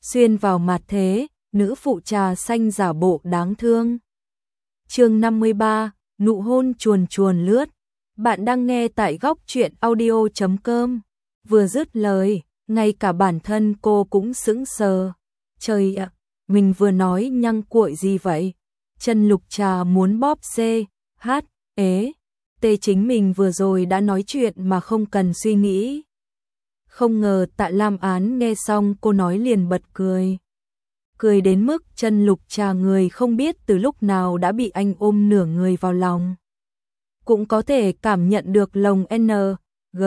xuyên vào mặt thế, nữ phụ trà xanh giả bộ đáng thương. Chương 53, nụ hôn chuồn chuồn lướt. Bạn đang nghe tại góc truyện audio.com. Vừa dứt lời, ngay cả bản thân cô cũng sững sờ. Trời ạ, mình vừa nói nhăng cuội gì vậy? Chân Lục Trà muốn bóp C, H, ế. Tê chính mình vừa rồi đã nói chuyện mà không cần suy nghĩ. Không ngờ Tạ Lam Án nghe xong cô nói liền bật cười. Cười đến mức Chân Lục Trà người không biết từ lúc nào đã bị anh ôm nửa người vào lòng. Cũng có thể cảm nhận được lồng N, G,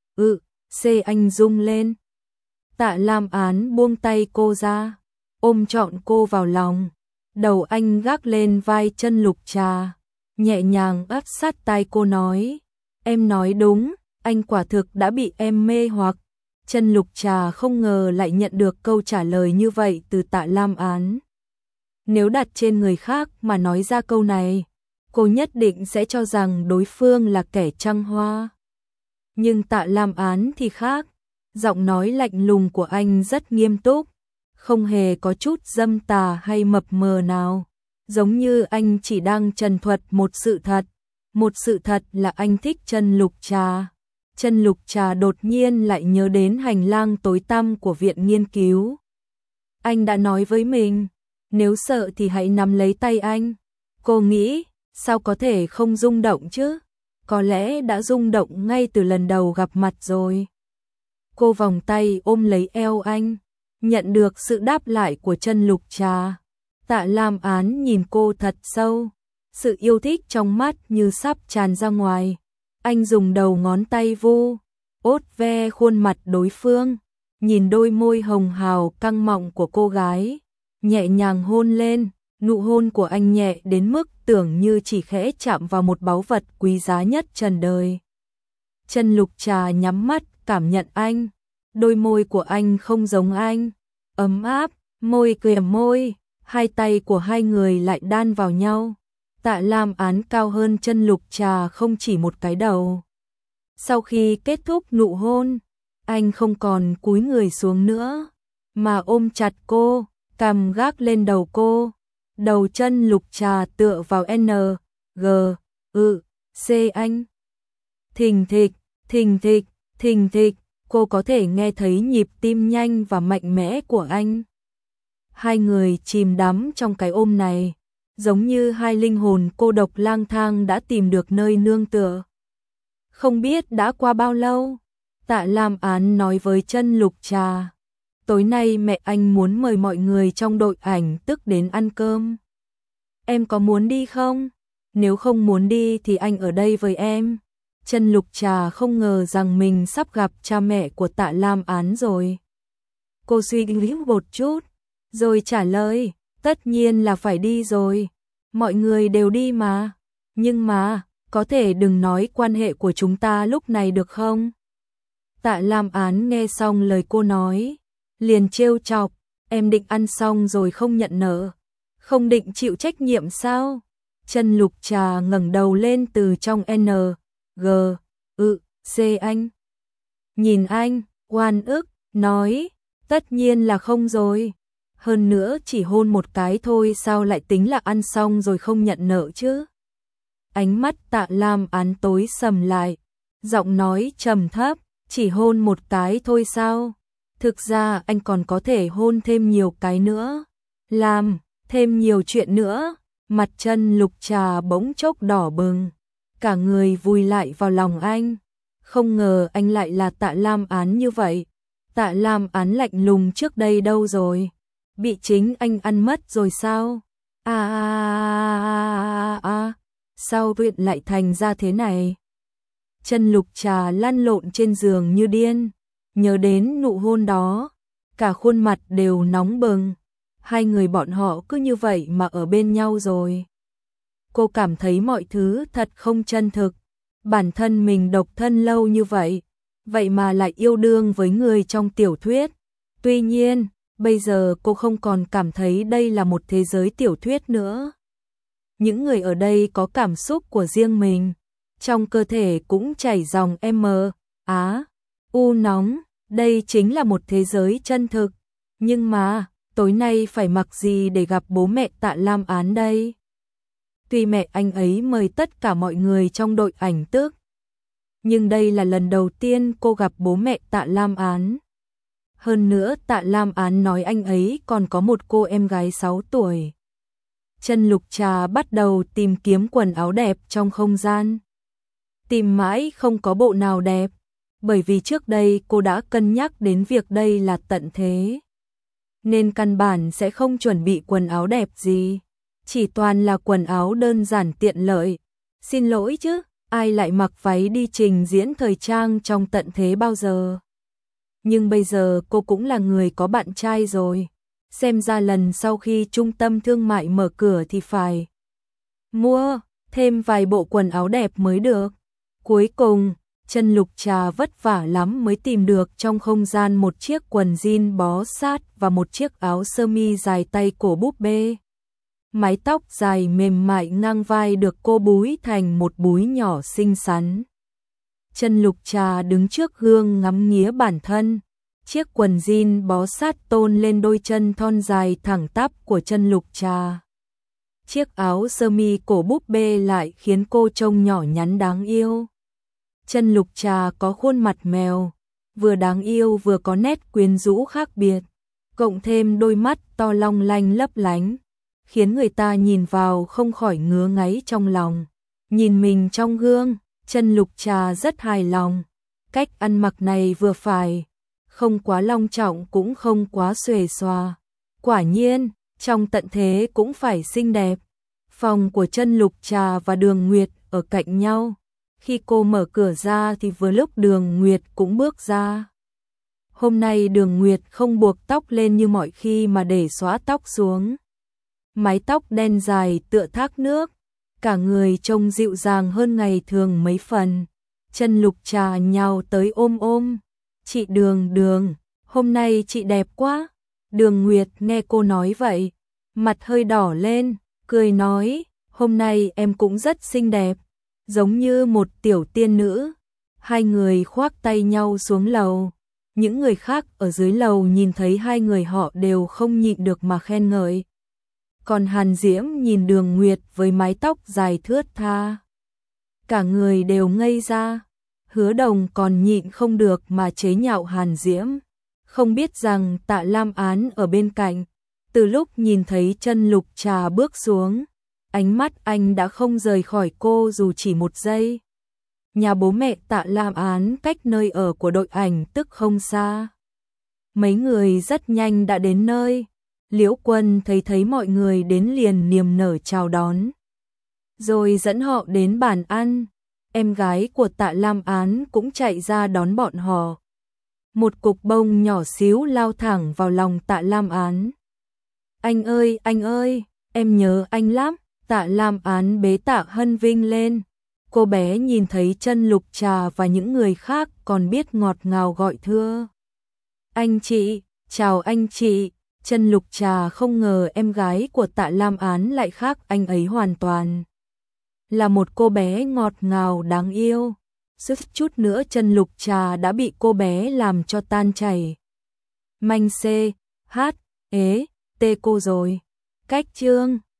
C anh rung lên. Tạ Lam Án buông tay cô ra, ôm trọn cô vào lòng. Đầu anh gác lên vai Chân Lục Trà, nhẹ nhàng áp sát tai cô nói. Em nói đúng, anh quả thực đã bị em mê hoặc. Chân Lục Trà không ngờ lại nhận được câu trả lời như vậy từ Tạ Lam Án. Nếu đặt trên người khác mà nói ra câu này, cô nhất định sẽ cho rằng đối phương là kẻ trăng hoa. Nhưng Tạ Lam Án thì khác, giọng nói lạnh lùng của anh rất nghiêm túc, không hề có chút dâm tà hay mập mờ nào, giống như anh chỉ đang trần thuật một sự thật là anh thích Chân Lục Trà. Chân Lục Trà đột nhiên lại nhớ đến hành lang tối tăm của viện nghiên cứu. Anh đã nói với mình, nếu sợ thì hãy nắm lấy tay anh. Cô nghĩ, sao có thể không rung động chứ? Có lẽ đã rung động ngay từ lần đầu gặp mặt rồi. Cô vòng tay ôm lấy eo anh, nhận được sự đáp lại của Chân Lục Trà. Tạ Lam Án nhìn cô thật sâu, sự yêu thích trong mắt như sắp tràn ra ngoài. Anh dùng đầu ngón tay vu ốt ve khuôn mặt đối phương, nhìn đôi môi hồng hào căng mọng của cô gái, nhẹ nhàng hôn lên. Nụ hôn của anh nhẹ đến mức tưởng như chỉ khẽ chạm vào một báu vật quý giá nhất trần đời. Chân Lục Trà nhắm mắt cảm nhận anh, đôi môi của anh không giống anh, ấm áp, môi kề môi, hai tay của hai người lại đan vào nhau. Tạ Lam Án cao hơn Chân Lục Trà không chỉ một cái đầu. Sau khi kết thúc nụ hôn, anh không còn cúi người xuống nữa, mà ôm chặt cô, cằm gác lên đầu cô. Đầu Chân Lục Trà tựa vào N, G, C anh. Thình thịch, thình thịch, thình thịch, cô có thể nghe thấy nhịp tim nhanh và mạnh mẽ của anh. Hai người chìm đắm trong cái ôm này, giống như hai linh hồn cô độc lang thang đã tìm được nơi nương tựa. Không biết đã qua bao lâu, Tạ Lam Án nói với Chân Lục Trà. Tối nay mẹ anh muốn mời mọi người trong đội ảnh tức đến ăn cơm. Em có muốn đi không? Nếu không muốn đi thì anh ở đây với em. Chân Lục Trà không ngờ rằng mình sắp gặp cha mẹ của Tạ Lam Án rồi. Cô suy nghĩ một chút, rồi trả lời, tất nhiên là phải đi rồi. Mọi người đều đi mà. Nhưng mà, có thể đừng nói quan hệ của chúng ta lúc này được không? Tạ Lam Án nghe xong lời cô nói, liền trêu chọc, em định ăn xong rồi không nhận nợ, không định chịu trách nhiệm sao? Chân Lục Trà ngẩng đầu lên từ trong N, G, C anh. Nhìn anh, oan ức, nói, tất nhiên là không rồi. Hơn nữa chỉ hôn một cái thôi sao lại tính là ăn xong rồi không nhận nợ chứ? Ánh mắt Tạ Lam Án tối sầm lại, giọng nói trầm thấp, chỉ hôn một cái thôi sao? Thực ra anh còn có thể hôn thêm nhiều cái nữa, làm thêm nhiều chuyện nữa. Mặt Chân Lục Trà bỗng chốc đỏ bừng, cả người vùi lại vào lòng anh. Không ngờ anh lại là Tạ Lam Án như vậy. Tạ Lam Án lạnh lùng trước đây đâu rồi? Bị chính anh ăn mất rồi sao? Sao chuyện lại thành ra thế này? Chân Lục Trà lăn lộn trên giường như điên, nhớ đến nụ hôn đó, cả khuôn mặt đều nóng bừng. Hai người bọn họ cứ như vậy mà ở bên nhau rồi. Cô cảm thấy mọi thứ thật không chân thực. Bản thân mình độc thân lâu như vậy, vậy mà lại yêu đương với người trong tiểu thuyết. Tuy nhiên, bây giờ cô không còn cảm thấy đây là một thế giới tiểu thuyết nữa. Những người ở đây có cảm xúc của riêng mình, trong cơ thể cũng chảy dòng U nóng, đây chính là một thế giới chân thực. Nhưng mà, tối nay phải mặc gì để gặp bố mẹ Tạ Lam Án đây? Tuy mẹ anh ấy mời tất cả mọi người trong đội ảnh tước, nhưng đây là lần đầu tiên cô gặp bố mẹ Tạ Lam Án. Hơn nữa Tạ Lam Án nói anh ấy còn có một cô em gái 6 tuổi. Chân Lục Trà bắt đầu tìm kiếm quần áo đẹp trong không gian. Tìm mãi không có bộ nào đẹp, bởi vì trước đây cô đã cân nhắc đến việc đây là tận thế. Nên căn bản sẽ không chuẩn bị quần áo đẹp gì, chỉ toàn là quần áo đơn giản tiện lợi. Xin lỗi chứ, ai lại mặc váy đi trình diễn thời trang trong tận thế bao giờ. Nhưng bây giờ cô cũng là người có bạn trai rồi. Xem ra lần sau khi trung tâm thương mại mở cửa thì phải mua thêm vài bộ quần áo đẹp mới được. Cuối cùng, Chân Lục Trà vất vả lắm mới tìm được trong không gian một chiếc quần jean bó sát và một chiếc áo sơ mi dài tay cổ búp bê. Mái tóc dài mềm mại ngang vai được cô búi thành một búi nhỏ xinh xắn. Chân Lục Trà đứng trước gương ngắm nghía bản thân. Chiếc quần jean bó sát tôn lên đôi chân thon dài thẳng tắp của Chân Lục Trà. Chiếc áo sơ mi cổ búp bê lại khiến cô trông nhỏ nhắn đáng yêu. Chân Lục Trà có khuôn mặt mèo, vừa đáng yêu vừa có nét quyến rũ khác biệt, cộng thêm đôi mắt to long lanh lấp lánh, khiến người ta nhìn vào không khỏi ngứa ngáy trong lòng. Nhìn mình trong gương, Chân Lục Trà rất hài lòng. Cách ăn mặc này vừa phải, không quá long trọng cũng không quá xuề xòa. Quả nhiên, trong tận thế cũng phải xinh đẹp. Phòng của Chân Lục Trà và Đường Nguyệt ở cạnh nhau. Khi cô mở cửa ra thì vừa lúc Đường Nguyệt cũng bước ra. Hôm nay Đường Nguyệt không buộc tóc lên như mọi khi mà để xõa tóc xuống. Mái tóc đen dài tựa thác nước, cả người trông dịu dàng hơn ngày thường mấy phần. Chân Lục Trà nhào tới ôm ôm. Chị Đường, hôm nay chị đẹp quá. Đường Nguyệt nghe cô nói vậy, mặt hơi đỏ lên, cười nói, hôm nay em cũng rất xinh đẹp, giống như một tiểu tiên nữ. Hai người khoác tay nhau xuống lầu. Những người khác ở dưới lầu nhìn thấy hai người họ đều không nhịn được mà khen ngợi. Còn Hàn Diễm nhìn Đường Nguyệt với mái tóc dài thướt tha, cả người đều ngây ra. Hứa Đồng còn nhịn không được mà chế nhạo Hàn Diễm, không biết rằng Tạ Lam Án ở bên cạnh, từ lúc nhìn thấy Chân Lục Trà bước xuống, ánh mắt anh đã không rời khỏi cô dù chỉ một giây. Nhà bố mẹ Tạ Lam Án cách nơi ở của đội ảnh tức không xa. Mấy người rất nhanh đã đến nơi. Liễu Quân thấy mọi người đến liền niềm nở chào đón, rồi dẫn họ đến bàn ăn. Em gái của Tạ Lam Án cũng chạy ra đón bọn họ. Một cục bông nhỏ xíu lao thẳng vào lòng Tạ Lam Án. Anh ơi, em nhớ anh lắm. Tạ Lam Án bế Tạ Hân Vinh lên. Cô bé nhìn thấy Chân Lục Trà và những người khác còn biết ngọt ngào gọi thưa. Anh chị, chào anh chị. Chân Lục Trà không ngờ em gái của Tạ Lam Án lại khác anh ấy hoàn toàn. Là một cô bé ngọt ngào đáng yêu. Suýt chút nữa Chân Lục Trà đã bị cô bé làm cho tan chảy. Manh C, H, ế, tê cô rồi. Cách chương